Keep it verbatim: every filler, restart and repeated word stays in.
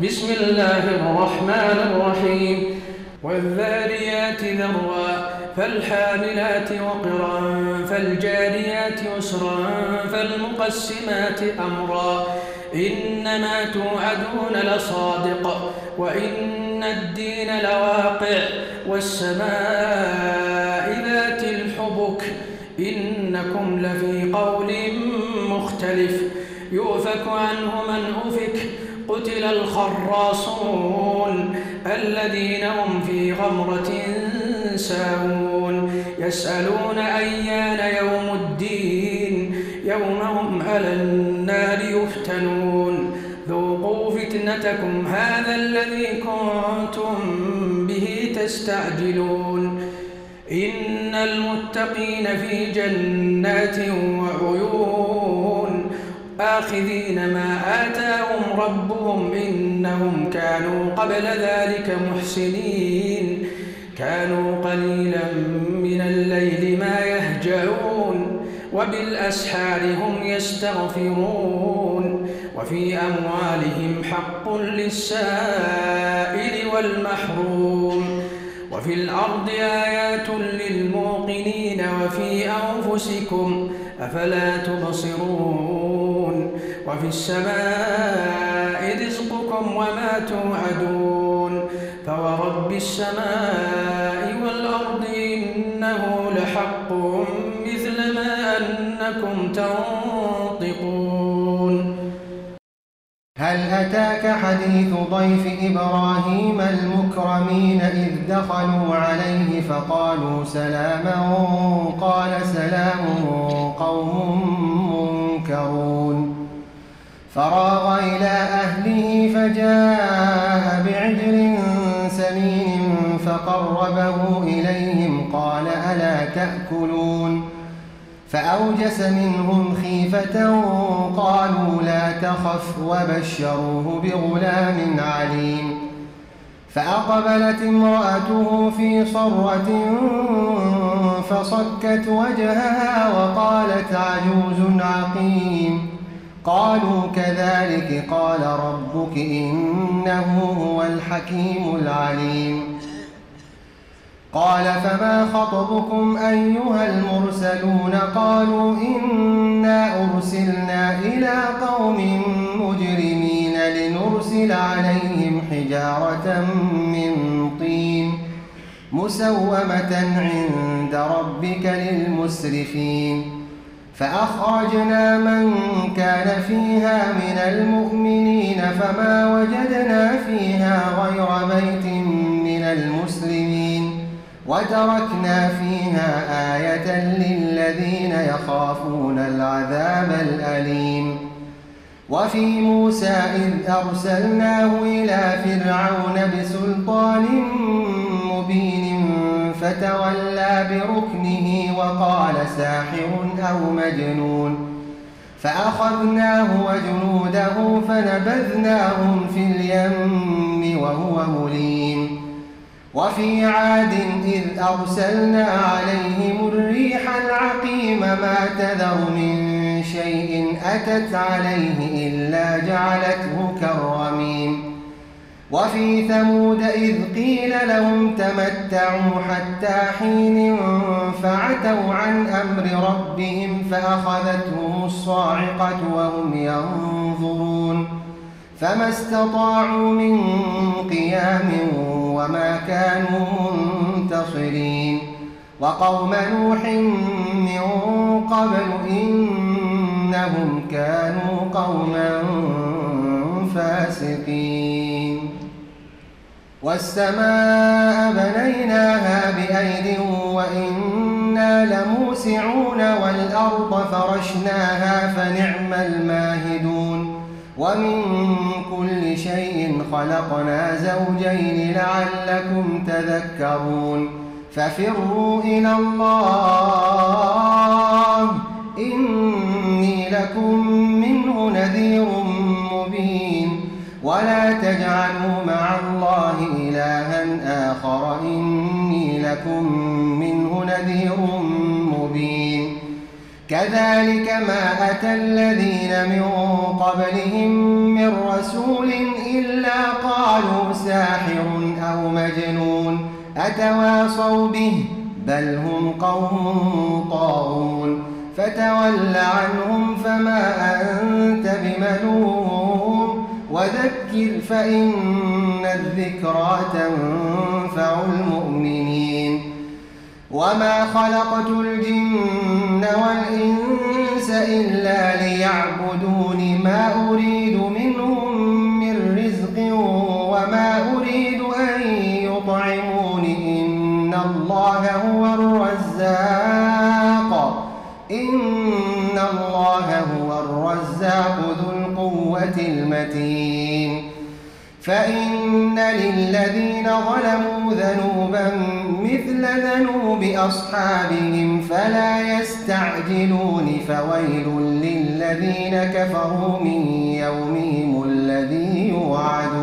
بسم الله الرحمن الرحيم والذاريات ذروا فالحاملات وقرا فالجاريات يسرا فالمقسمات أمرا إنما توعدون لصادق وإن الدين لواقع والسماء ذات الحبك إنكم لفي قول مختلف يؤفك عنه من أفك قتل الخراصون الذين هم في غمرة ساهون يسألون أيان يوم الدين يوم هم على النار يفتنون ذوقوا فتنتكم هذا الذي كنتم به تستعجلون إن المتقين في جنات وعيون آخذين ما آتاهم ربهم إنهم كانوا قبل ذلك محسنين كانوا قليلا من الليل ما يهجعون وبالأسحار هم يستغفرون وفي أموالهم حق للسائل والمحروم وفي الأرض آيات للموقنين وفي أنفسكم أفلا تبصرون وفي السماء رزقكم وما توعدون فورب السماء والأرض إنه لحق مثل ما أنكم تنطقون. هل أتاك حديث ضيف إبراهيم المكرمين إذ دخلوا عليه فقالوا سلاما قال سلام قوم منكرون فراغ إلى أهله فجاء بعجل سمين فقربه إليهم قال ألا تأكلون فأوجس منهم خيفة قالوا لا تخف وبشروه بغلام عليم فأقبلت امرأته في صرة فصكت وجهها وقالت عجوز عقيم قالوا كذلك قال ربك إنه هو الحكيم العليم قال فما خطبكم أيها المرسلون قالوا إنا أرسلنا إلى قوم مجرمين لنرسل عليهم حجارة من طين مسومة عند ربك للمسرفين فأخرجنا من كان فيها من المؤمنين فما وجدنا فيها غير بيت من المسلمين وتركنا فيها آية للذين يخافون العذاب الأليم وفي موسى إذ أرسلناه إلى فرعون بسلطان مبين فتولى بركنه وقال ساحر أو مجنون فأخذناه وجنوده فنبذناهم في اليم وهو مليم وفي عاد إذ أرسلنا عليهم الريح العقيم ما تذر من شيء أتت عليه إلا جعلته كالرميم وفي ثمود إذ قيل لهم تمتعوا حتى حين فعتوا عن أمر ربهم فأخذتهم الصاعقة وهم ينظرون فما استطاعوا من قيام وما كانوا منتصرين وقوم نوح من قبل إنهم كانوا قوما فاسقين والسماء بنيناها بأيد وإنا لموسعون والأرض فرشناها فنعم الماهدون ومن كل شيء خلقنا زوجين لعلكم تذكرون ففروا إلى الله إني لكم منه نذير مبين ولا تجعلوا مع الله إلها آخر إني لكم منه نذير مبين كذلك ما أتى الذين من قبلهم من رسول إلا قالوا ساحر أو مجنون أتواصوا به بل هم قوم طاغون فتول عنهم فما أنت بملوم وذكر فإن الذكرى تنفع المؤمنين وما خلقت الجن والإنس إلا ليعبدون ما أريد منهم من رزق وما أريد أن يطعمون إن الله هو الرزاق إن الله هو الرزاق ذو القوة المتين فإن للذين ظلموا ذنوبا مثل ذنوب أصحابهم فلا يستعجلون فويل للذين كفروا من يومهم الذي يوعدون